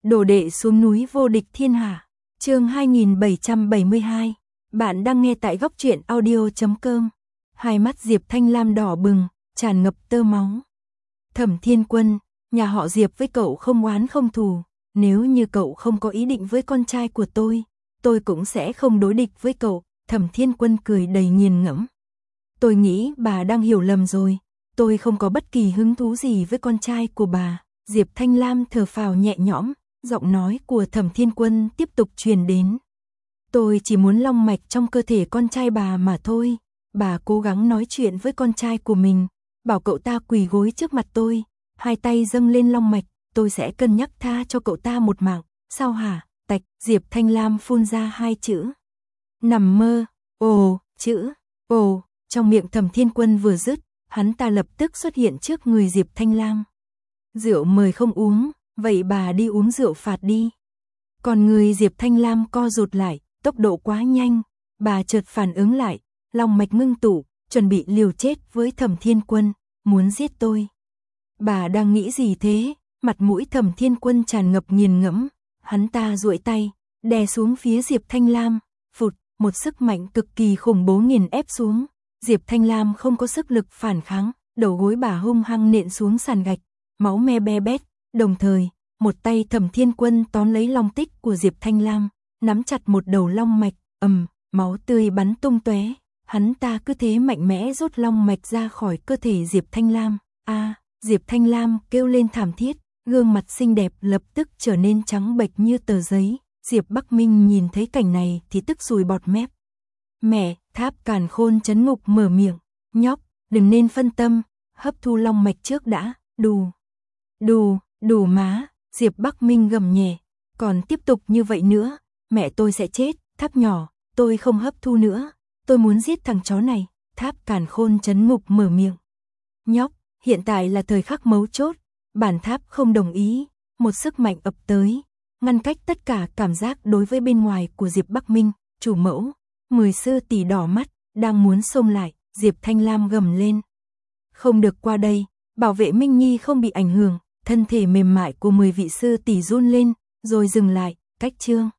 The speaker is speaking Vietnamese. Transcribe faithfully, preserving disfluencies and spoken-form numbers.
Đồ đệ xuống núi vô địch thiên hạ. Chương hai nghìn bảy trăm bảy mươi hai. Bạn đang nghe tại góc truyện audio chấm com. Hai mắt Diệp Thanh Lam đỏ bừng, tràn ngập tơ máu. Thẩm Thiên Quân, nhà họ Diệp với cậu không oán không thù, nếu như cậu không có ý định với con trai của tôi, tôi cũng sẽ không đối địch với cậu. Thẩm Thiên Quân cười đầy nghiền ngẫm. Tôi nghĩ bà đang hiểu lầm rồi, tôi không có bất kỳ hứng thú gì với con trai của bà. Diệp Thanh Lam thở phào nhẹ nhõm, giọng nói của Thẩm Thiên Quân tiếp tục truyền đến. Tôi chỉ muốn long mạch trong cơ thể con trai bà mà thôi. Bà cố gắng nói chuyện với con trai của mình, bảo cậu ta quỳ gối trước mặt tôi, hai tay dâng lên long mạch, tôi sẽ cân nhắc tha cho cậu ta một mạng. Sao hả? Tạch. Diệp Thanh Lam phun ra hai chữ. Nằm mơ. Ồ, chữ ồ, trong miệng Thẩm Thiên Quân vừa dứt, hắn ta lập tức xuất hiện trước người Diệp Thanh Lam. Rượu mời không uống, vậy bà đi uống rượu phạt đi. Còn người Diệp Thanh Lam co rụt lại, tốc độ quá nhanh, bà chợt phản ứng lại, lòng mạch ngưng tụ, chuẩn bị liều chết với Thẩm Thiên Quân, muốn giết tôi. Bà đang nghĩ gì thế? Mặt mũi Thẩm Thiên Quân tràn ngập nghiền ngẫm, hắn ta duỗi tay, đè xuống phía Diệp Thanh Lam, phụt, một sức mạnh cực kỳ khủng bố nghiền ép xuống. Diệp Thanh Lam không có sức lực phản kháng, đầu gối bà hung hăng nện xuống sàn gạch, máu me be bét, đồng thời, một tay Thẩm Thiên Quân tóm lấy long tích của Diệp Thanh Lam, nắm chặt một đầu long mạch, ầm, máu tươi bắn tung tóe, hắn ta cứ thế mạnh mẽ rút long mạch ra khỏi cơ thể Diệp Thanh Lam. A, Diệp Thanh Lam kêu lên thảm thiết, gương mặt xinh đẹp lập tức trở nên trắng bệch như tờ giấy. Diệp Bắc Minh nhìn thấy cảnh này thì tức sùi bọt mép. Mẹ, Tháp Càn Khôn trấn ngục mở miệng, nhóc, đừng nên phân tâm, hấp thu long mạch trước đã. Đù, đù, đù má. Diệp Bắc Minh gầm nhẹ, còn tiếp tục như vậy nữa, mẹ tôi sẽ chết. Tháp nhỏ, tôi không hấp thu nữa, tôi muốn giết thằng chó này. Tháp Càn Khôn trấn ngục mở miệng. Nhóc, hiện tại là thời khắc mấu chốt, bản tháp không đồng ý. Một sức mạnh ập tới, ngăn cách tất cả cảm giác đối với bên ngoài của Diệp Bắc Minh. Chủ mẫu, mười sư tỷ đỏ mắt, đang muốn xông lại. Diệp Thanh Lam gầm lên. Không được qua đây, bảo vệ Minh Nhi không bị ảnh hưởng. Thân thể mềm mại của mười vị sư tỷ run lên, rồi dừng lại. Cách chương